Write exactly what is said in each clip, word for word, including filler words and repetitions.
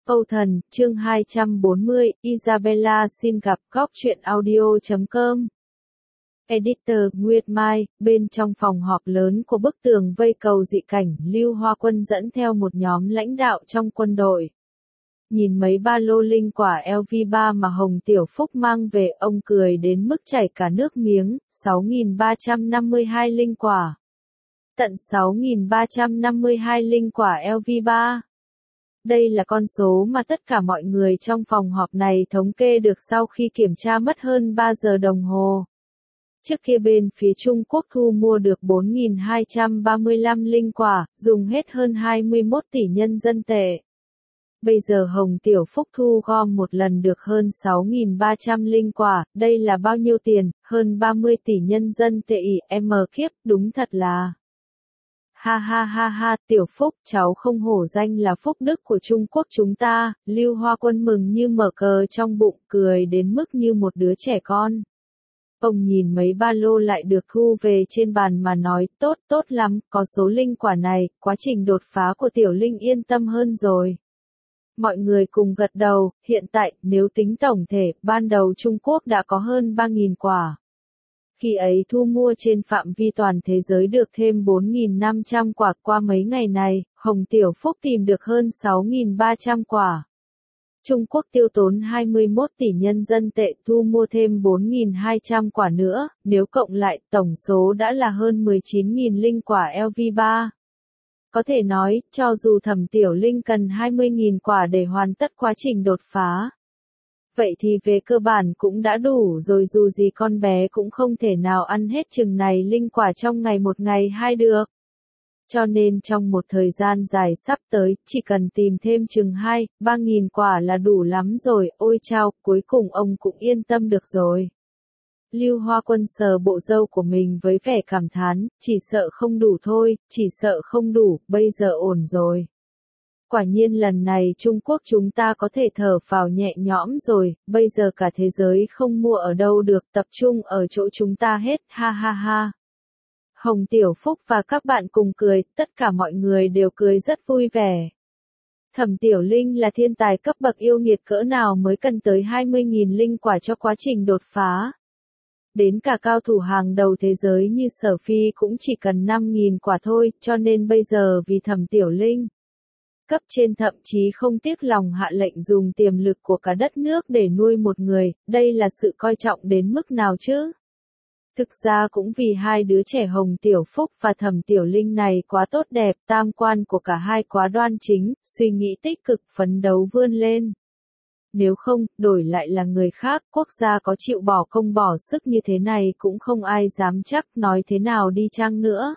Âu Thần, chương hai trăm bốn mươi, Isabella xin gặp góc truyện audio chấm com. Editor, Nguyệt Mai, bên trong phòng họp lớn của bức tường vây cầu dị cảnh, Lưu Hoa Quân dẫn theo một nhóm lãnh đạo trong quân đội. Nhìn mấy ba lô linh quả L V ba mà Hồng Tiểu Phúc mang về, ông cười đến mức chảy cả nước miếng, sáu nghìn ba trăm năm mươi hai linh quả. Tận sáu nghìn ba trăm năm mươi hai linh quả L V ba. Đây là con số mà tất cả mọi người trong phòng họp này thống kê được sau khi kiểm tra mất hơn ba giờ đồng hồ. Trước kia bên phía Trung Quốc thu mua được bốn nghìn hai trăm ba mươi lăm linh quả, dùng hết hơn hai mươi mốt tỷ nhân dân tệ. Bây giờ Hồng Tiểu Phúc thu gom một lần được hơn sáu nghìn ba trăm linh quả, đây là bao nhiêu tiền, hơn ba mươi tỷ nhân dân tệ ỉ, em kiếp, đúng thật là... Ha ha ha ha, Tiểu Phúc, cháu không hổ danh là Phúc Đức của Trung Quốc chúng ta, Lưu Hoa Quân mừng như mở cờ trong bụng, cười đến mức như một đứa trẻ con. Ông nhìn mấy ba lô lại được thu về trên bàn mà nói, tốt, tốt lắm, có số linh quả này, quá trình đột phá của Tiểu Linh yên tâm hơn rồi. Mọi người cùng gật đầu, hiện tại, nếu tính tổng thể, ban đầu Trung Quốc đã có hơn ba nghìn quả. Khi ấy thu mua trên phạm vi toàn thế giới được thêm bốn nghìn năm trăm quả, qua mấy ngày này, Hồng Tiểu Phúc tìm được hơn sáu nghìn ba trăm quả. Trung Quốc tiêu tốn hai mươi mốt tỷ nhân dân tệ thu mua thêm bốn nghìn hai trăm quả nữa, nếu cộng lại, tổng số đã là hơn mười chín nghìn linh quả L V ba. Có thể nói, cho dù Thẩm Tiểu Linh cần hai mươi nghìn quả để hoàn tất quá trình đột phá. Vậy thì về cơ bản cũng đã đủ rồi, dù gì con bé cũng không thể nào ăn hết chừng này linh quả trong ngày một ngày hai được. Cho nên trong một thời gian dài sắp tới, chỉ cần tìm thêm chừng hai, ba nghìn quả là đủ lắm rồi, ôi chao, cuối cùng ông cũng yên tâm được rồi. Lưu Hoa Quân sờ bộ râu của mình với vẻ cảm thán, chỉ sợ không đủ thôi, chỉ sợ không đủ, bây giờ ổn rồi. Quả nhiên lần này Trung Quốc chúng ta có thể thở phào nhẹ nhõm rồi, bây giờ cả thế giới không mua ở đâu được, tập trung ở chỗ chúng ta hết, ha ha ha. Hồng Tiểu Phúc và các bạn cùng cười, tất cả mọi người đều cười rất vui vẻ. Thẩm Tiểu Linh là thiên tài cấp bậc yêu nghiệt cỡ nào mới cần tới hai mươi nghìn linh quả cho quá trình đột phá. Đến cả cao thủ hàng đầu thế giới như Sở Phi cũng chỉ cần năm nghìn quả thôi, cho nên bây giờ vì Thẩm Tiểu Linh, cấp trên thậm chí không tiếc lòng hạ lệnh dùng tiềm lực của cả đất nước để nuôi một người, đây là sự coi trọng đến mức nào chứ? Thực ra cũng vì hai đứa trẻ Hồng Tiểu Phúc và Thẩm Tiểu Linh này quá tốt đẹp, tam quan của cả hai quá đoan chính, suy nghĩ tích cực, phấn đấu vươn lên. Nếu không, đổi lại là người khác, quốc gia có chịu bỏ công bỏ sức như thế này cũng không ai dám chắc, nói thế nào đi chăng nữa.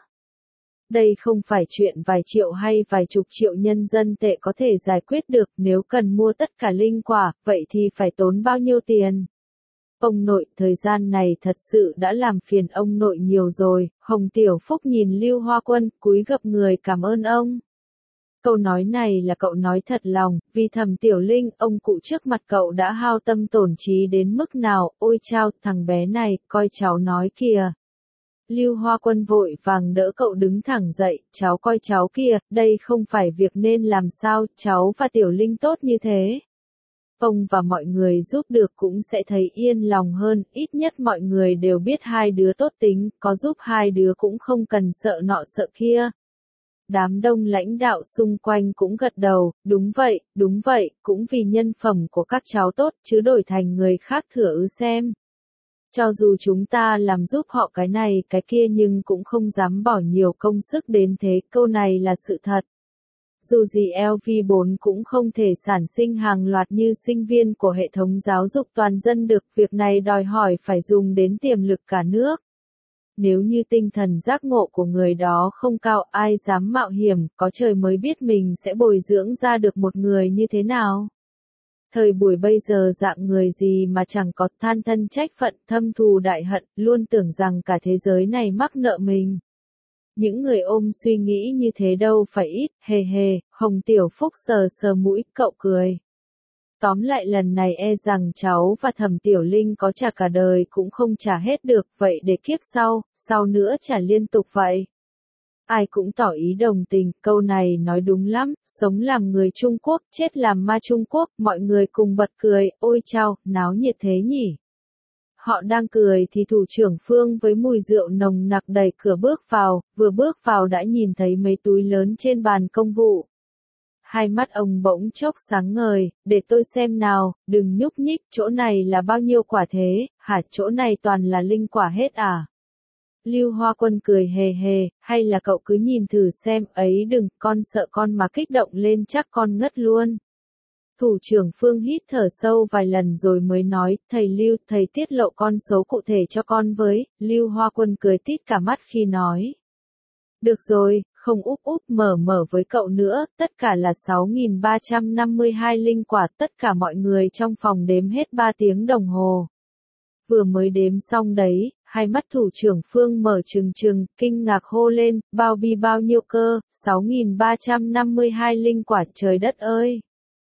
Đây không phải chuyện vài triệu hay vài chục triệu nhân dân tệ có thể giải quyết được, nếu cần mua tất cả linh quả, vậy thì phải tốn bao nhiêu tiền? Ông nội, thời gian này thật sự đã làm phiền ông nội nhiều rồi, Hồng Tiểu Phúc nhìn Lưu Hoa Quân, cúi gập người cảm ơn ông. Câu nói này là cậu nói thật lòng, vì Thẩm Tiểu Linh, ông cụ trước mặt cậu đã hao tâm tổn trí đến mức nào, ôi chao, thằng bé này, coi cháu nói kìa. Lưu Hoa Quân vội vàng đỡ cậu đứng thẳng dậy, cháu coi cháu kìa, đây không phải việc nên làm sao, cháu và Tiểu Linh tốt như thế. Ông và mọi người giúp được cũng sẽ thấy yên lòng hơn, ít nhất mọi người đều biết hai đứa tốt tính, có giúp hai đứa cũng không cần sợ nọ sợ kia. Đám đông lãnh đạo xung quanh cũng gật đầu, đúng vậy, đúng vậy, cũng vì nhân phẩm của các cháu tốt chứ đổi thành người khác thử ư xem. Cho dù chúng ta làm giúp họ cái này cái kia nhưng cũng không dám bỏ nhiều công sức đến thế, câu này là sự thật. Dù gì L V bốn cũng không thể sản sinh hàng loạt như sinh viên của hệ thống giáo dục toàn dân được, việc này đòi hỏi phải dùng đến tiềm lực cả nước. Nếu như tinh thần giác ngộ của người đó không cao, ai dám mạo hiểm, có trời mới biết mình sẽ bồi dưỡng ra được một người như thế nào. Thời buổi bây giờ dạng người gì mà chẳng có, than thân trách phận, thâm thù đại hận, luôn tưởng rằng cả thế giới này mắc nợ mình. Những người ôm suy nghĩ như thế đâu phải ít, hề hề, Hồng Tiểu Phúc sờ sờ mũi, cậu cười. Tóm lại lần này e rằng cháu và Thẩm Tiểu Linh có trả cả đời cũng không trả hết được, vậy để kiếp sau, sau nữa trả liên tục vậy. Ai cũng tỏ ý đồng tình, câu này nói đúng lắm, sống làm người Trung Quốc, chết làm ma Trung Quốc, mọi người cùng bật cười, ôi chao, náo nhiệt thế nhỉ. Họ đang cười thì thủ trưởng Phương với mùi rượu nồng nặc đẩy cửa bước vào, vừa bước vào đã nhìn thấy mấy túi lớn trên bàn công vụ. Hai mắt ông bỗng chốc sáng ngời, để tôi xem nào, đừng nhúc nhích, chỗ này là bao nhiêu quả thế, hả chỗ này toàn là linh quả hết à? Lưu Hoa Quân cười hề hề, hay là cậu cứ nhìn thử xem, ấy đừng, con sợ con mà kích động lên chắc con ngất luôn. Thủ trưởng Phương hít thở sâu vài lần rồi mới nói, thầy Lưu, thầy tiết lộ con số cụ thể cho con với, Lưu Hoa Quân cười tít cả mắt khi nói. Được rồi, không úp úp mở mở với cậu nữa, tất cả là sáu nghìn ba trăm năm mươi hai linh quả, tất cả mọi người trong phòng đếm hết ba tiếng đồng hồ. Vừa mới đếm xong đấy, hai mắt thủ trưởng Phương mở trừng trừng, kinh ngạc hô lên, bao bi bao nhiêu cơ, sáu nghìn ba trăm năm mươi hai linh quả, trời đất ơi!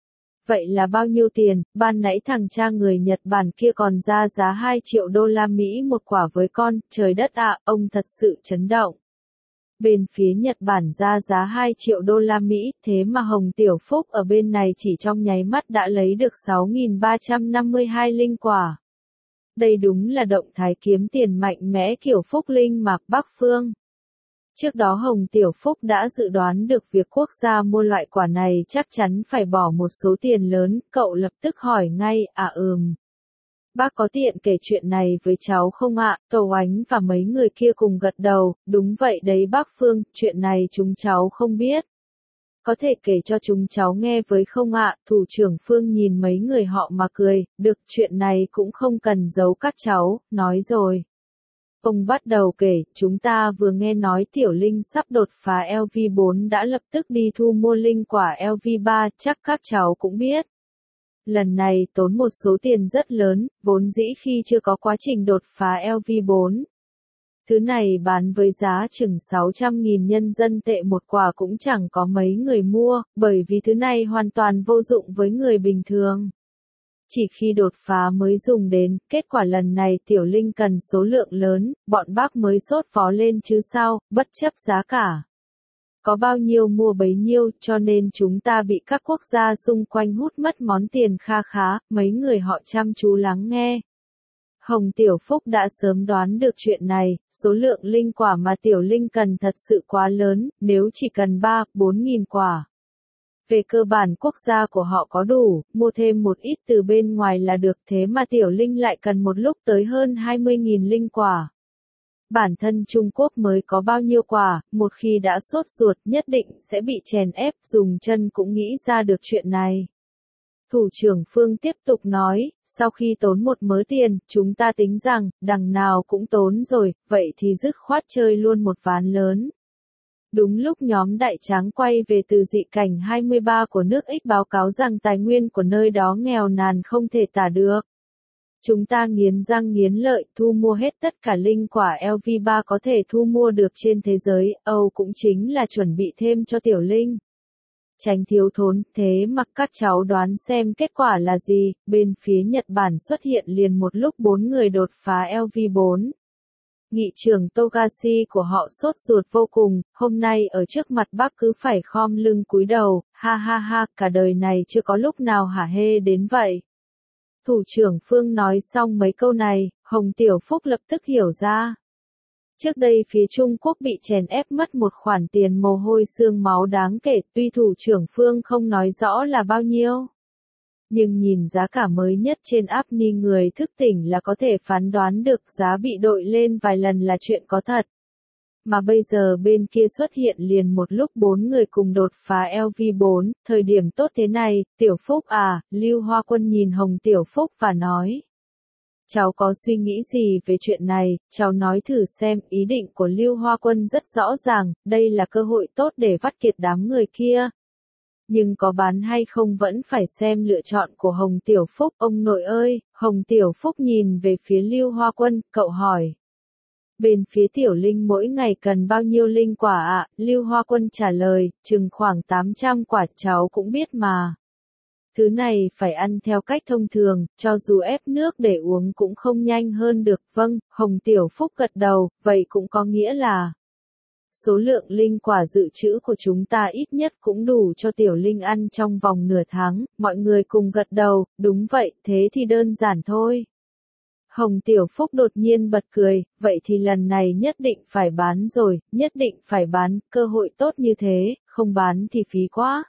Vậy là bao nhiêu tiền, ban nãy thằng cha người Nhật Bản kia còn ra giá hai triệu đô la Mỹ một quả với con, trời đất ạ, ông thật sự chấn động. Bên phía Nhật Bản ra giá hai triệu đô la Mỹ, thế mà Hồng Tiểu Phúc ở bên này chỉ trong nháy mắt đã lấy được sáu nghìn ba trăm năm mươi hai linh quả. Đây đúng là động thái kiếm tiền mạnh mẽ kiểu Phúc Linh Mạc Bắc Phương. Trước đó Hồng Tiểu Phúc đã dự đoán được việc quốc gia mua loại quả này chắc chắn phải bỏ một số tiền lớn, cậu lập tức hỏi ngay, à ừm. Bác có tiện kể chuyện này với cháu không ạ? Tổ Ánh và mấy người kia cùng gật đầu, đúng vậy đấy bác Phương, chuyện này chúng cháu không biết. Có thể kể cho chúng cháu nghe với không ạ? Thủ trưởng Phương nhìn mấy người họ mà cười, được chuyện này cũng không cần giấu các cháu, nói rồi. Ông bắt đầu kể, chúng ta vừa nghe nói Tiểu Linh sắp đột phá L V bốn đã lập tức đi thu mua linh quả L V ba, chắc các cháu cũng biết. Lần này tốn một số tiền rất lớn, vốn dĩ khi chưa có quá trình đột phá L V bốn. Thứ này bán với giá chừng sáu trăm nghìn nhân dân tệ một quả cũng chẳng có mấy người mua, bởi vì thứ này hoàn toàn vô dụng với người bình thường. Chỉ khi đột phá mới dùng đến, kết quả lần này Tiểu Linh cần số lượng lớn, bọn bác mới sốt phó lên chứ sao, bất chấp giá cả. Có bao nhiêu mua bấy nhiêu, cho nên chúng ta bị các quốc gia xung quanh hút mất món tiền kha khá, mấy người họ chăm chú lắng nghe. Hồng Tiểu Phúc đã sớm đoán được chuyện này, số lượng linh quả mà Tiểu Linh cần thật sự quá lớn, nếu chỉ cần ba, bốn nghìn quả. Về cơ bản quốc gia của họ có đủ, mua thêm một ít từ bên ngoài là được, thế mà Tiểu Linh lại cần một lúc tới hơn hai mươi nghìn linh quả. Bản thân Trung Quốc mới có bao nhiêu quả, một khi đã sốt ruột nhất định sẽ bị chèn ép, dùng chân cũng nghĩ ra được chuyện này. Thủ trưởng Phương tiếp tục nói, sau khi tốn một mớ tiền, chúng ta tính rằng, đằng nào cũng tốn rồi, vậy thì dứt khoát chơi luôn một ván lớn. Đúng lúc nhóm đại tráng quay về từ dị cảnh hai mươi ba của nước X báo cáo rằng tài nguyên của nơi đó nghèo nàn không thể tả được. Chúng ta nghiến răng nghiến lợi thu mua hết tất cả linh quả L V ba có thể thu mua được trên thế giới, Âu cũng chính là chuẩn bị thêm cho Tiểu Linh. Tránh thiếu thốn, thế mà các cháu đoán xem kết quả là gì, bên phía Nhật Bản xuất hiện liền một lúc bốn người đột phá L V bốn. Nghị trưởng Togashi của họ sốt ruột vô cùng, hôm nay ở trước mặt bác cứ phải khom lưng cúi đầu, ha ha ha, cả đời này chưa có lúc nào hả hê đến vậy. Thủ trưởng Phương nói xong mấy câu này, Hồng Tiểu Phúc lập tức hiểu ra. Trước đây phía Trung Quốc bị chèn ép mất một khoản tiền mồ hôi xương máu đáng kể, tuy thủ trưởng Phương không nói rõ là bao nhiêu. Nhưng nhìn giá cả mới nhất trên app ni người thức tỉnh là có thể phán đoán được giá bị đội lên vài lần là chuyện có thật. Mà bây giờ bên kia xuất hiện liền một lúc bốn người cùng đột phá L V bốn, thời điểm tốt thế này, Tiểu Phúc à, Lưu Hoa Quân nhìn Hồng Tiểu Phúc và nói. Cháu có suy nghĩ gì về chuyện này, cháu nói thử xem, ý định của Lưu Hoa Quân rất rõ ràng, đây là cơ hội tốt để vắt kiệt đám người kia. Nhưng có bán hay không vẫn phải xem lựa chọn của Hồng Tiểu Phúc, ông nội ơi, Hồng Tiểu Phúc nhìn về phía Lưu Hoa Quân, cậu hỏi. Bên phía Tiểu Linh mỗi ngày cần bao nhiêu linh quả ạ? À? Lưu Hoa Quân trả lời, chừng khoảng tám trăm quả cháu cũng biết mà. Thứ này phải ăn theo cách thông thường, cho dù ép nước để uống cũng không nhanh hơn được. Vâng, Hồng Tiểu Phúc gật đầu, vậy cũng có nghĩa là số lượng linh quả dự trữ của chúng ta ít nhất cũng đủ cho Tiểu Linh ăn trong vòng nửa tháng, mọi người cùng gật đầu, đúng vậy, thế thì đơn giản thôi. Hồng Tiểu Phúc đột nhiên bật cười, vậy thì lần này nhất định phải bán rồi, nhất định phải bán, cơ hội tốt như thế, không bán thì phí quá.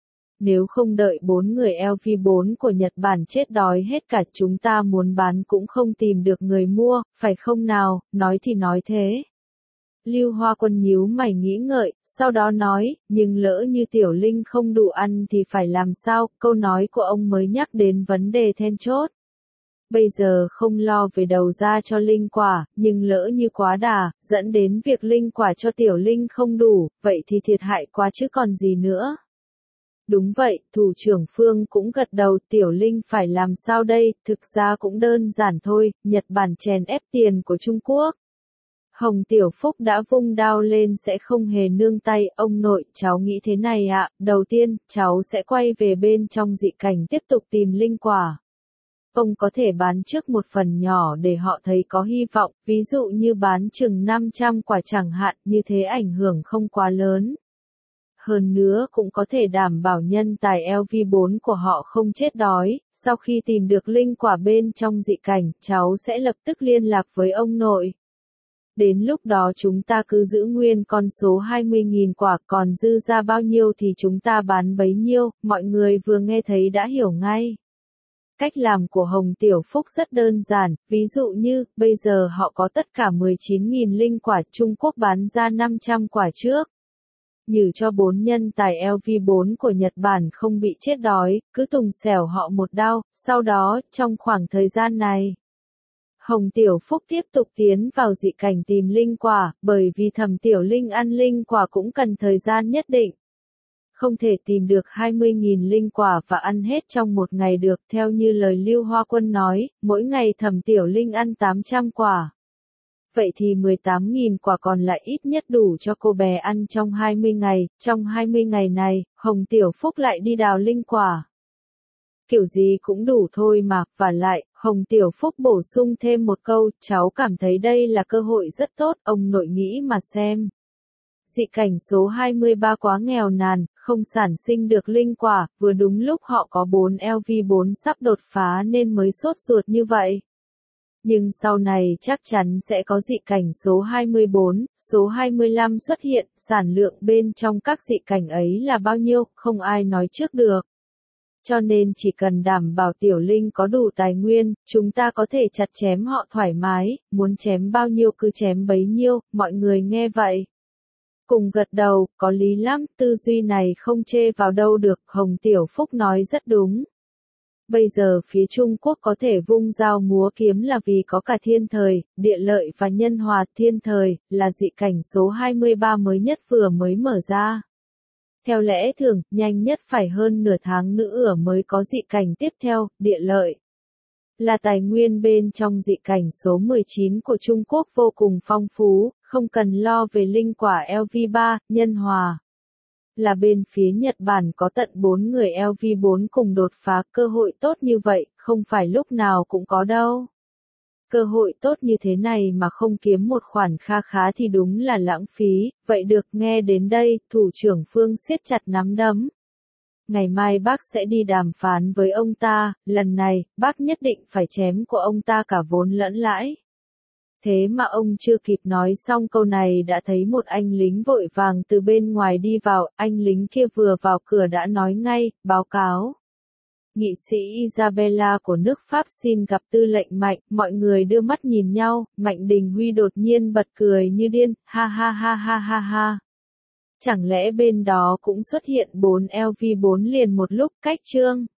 Nếu không đợi bốn người L V bốn của Nhật Bản chết đói hết cả chúng ta muốn bán cũng không tìm được người mua, phải không nào, nói thì nói thế. Lưu Hoa Quân nhíu mày nghĩ ngợi, sau đó nói, nhưng lỡ như Tiểu Linh không đủ ăn thì phải làm sao, câu nói của ông mới nhắc đến vấn đề then chốt. Bây giờ không lo về đầu ra cho linh quả, nhưng lỡ như quá đà, dẫn đến việc linh quả cho Tiểu Linh không đủ, vậy thì thiệt hại quá chứ còn gì nữa. Đúng vậy, thủ trưởng Phương cũng gật đầu, Tiểu Linh phải làm sao đây, thực ra cũng đơn giản thôi, Nhật Bản chèn ép tiền của Trung Quốc. Hồng Tiểu Phúc đã vung đao lên sẽ không hề nương tay, ông nội, cháu nghĩ thế này ạ, đầu tiên, cháu sẽ quay về bên trong dị cảnh tiếp tục tìm linh quả. Ông có thể bán trước một phần nhỏ để họ thấy có hy vọng, ví dụ như bán chừng năm trăm quả chẳng hạn, như thế ảnh hưởng không quá lớn. Hơn nữa cũng có thể đảm bảo nhân tài L V bốn của họ không chết đói, sau khi tìm được linh quả bên trong dị cảnh, cháu sẽ lập tức liên lạc với ông nội. Đến lúc đó chúng ta cứ giữ nguyên con số hai mươi nghìn quả, còn dư ra bao nhiêu thì chúng ta bán bấy nhiêu, mọi người vừa nghe thấy đã hiểu ngay. Cách làm của Hồng Tiểu Phúc rất đơn giản, ví dụ như, bây giờ họ có tất cả mười chín nghìn linh quả, Trung Quốc bán ra năm trăm quả trước. Như cho bốn nhân tài L V bốn của Nhật Bản không bị chết đói, cứ tùng xẻo họ một đao, sau đó, trong khoảng thời gian này, Hồng Tiểu Phúc tiếp tục tiến vào dị cảnh tìm linh quả, bởi vì Thẩm Tiểu Linh ăn linh quả cũng cần thời gian nhất định. Không thể tìm được hai mươi nghìn linh quả và ăn hết trong một ngày được, theo như lời Lưu Hoa Quân nói, mỗi ngày Thẩm Tiểu Linh ăn tám trăm quả. Vậy thì mười tám nghìn quả còn lại ít nhất đủ cho cô bé ăn trong hai mươi ngày, trong hai mươi ngày này, Hồng Tiểu Phúc lại đi đào linh quả. Kiểu gì cũng đủ thôi mà, và lại, Hồng Tiểu Phúc bổ sung thêm một câu, cháu cảm thấy đây là cơ hội rất tốt, ông nội nghĩ mà xem. Dị cảnh số hai mươi ba quá nghèo nàn, không sản sinh được linh quả, vừa đúng lúc họ có bốn L V bốn sắp đột phá nên mới sốt ruột như vậy. Nhưng sau này chắc chắn sẽ có dị cảnh số hai mươi bốn, số hai mươi lăm xuất hiện, sản lượng bên trong các dị cảnh ấy là bao nhiêu, không ai nói trước được. Cho nên chỉ cần đảm bảo Tiểu Linh có đủ tài nguyên, chúng ta có thể chặt chém họ thoải mái, muốn chém bao nhiêu cứ chém bấy nhiêu, mọi người nghe vậy. Cùng gật đầu, có lý lắm, tư duy này không chê vào đâu được, Hồng Tiểu Phúc nói rất đúng. Bây giờ phía Trung Quốc có thể vung dao múa kiếm là vì có cả thiên thời, địa lợi và nhân hòa. Thiên thời, là dị cảnh số hai mươi ba mới nhất vừa mới mở ra. Theo lẽ thường, nhanh nhất phải hơn nửa tháng nữa mới có dị cảnh tiếp theo. Địa lợi là tài nguyên bên trong dị cảnh số mười chín của Trung Quốc vô cùng phong phú, không cần lo về linh quả L V ba. Nhân hòa là bên phía Nhật Bản có tận bốn người L V bốn cùng đột phá, cơ hội tốt như vậy, không phải lúc nào cũng có đâu. Cơ hội tốt như thế này mà không kiếm một khoản kha khá thì đúng là lãng phí, vậy được, nghe đến đây, thủ trưởng Phương siết chặt nắm đấm. Ngày mai bác sẽ đi đàm phán với ông ta, lần này, bác nhất định phải chém của ông ta cả vốn lẫn lãi. Thế mà ông chưa kịp nói xong câu này đã thấy một anh lính vội vàng từ bên ngoài đi vào, anh lính kia vừa vào cửa đã nói ngay, báo cáo. Nghị sĩ Isabella của nước Pháp xin gặp tư lệnh Mạnh, mọi người đưa mắt nhìn nhau, Mạnh Đình Huy đột nhiên bật cười như điên, ha ha ha ha ha ha. Chẳng lẽ bên đó cũng xuất hiện bốn L V bốn liền một lúc, cách chương.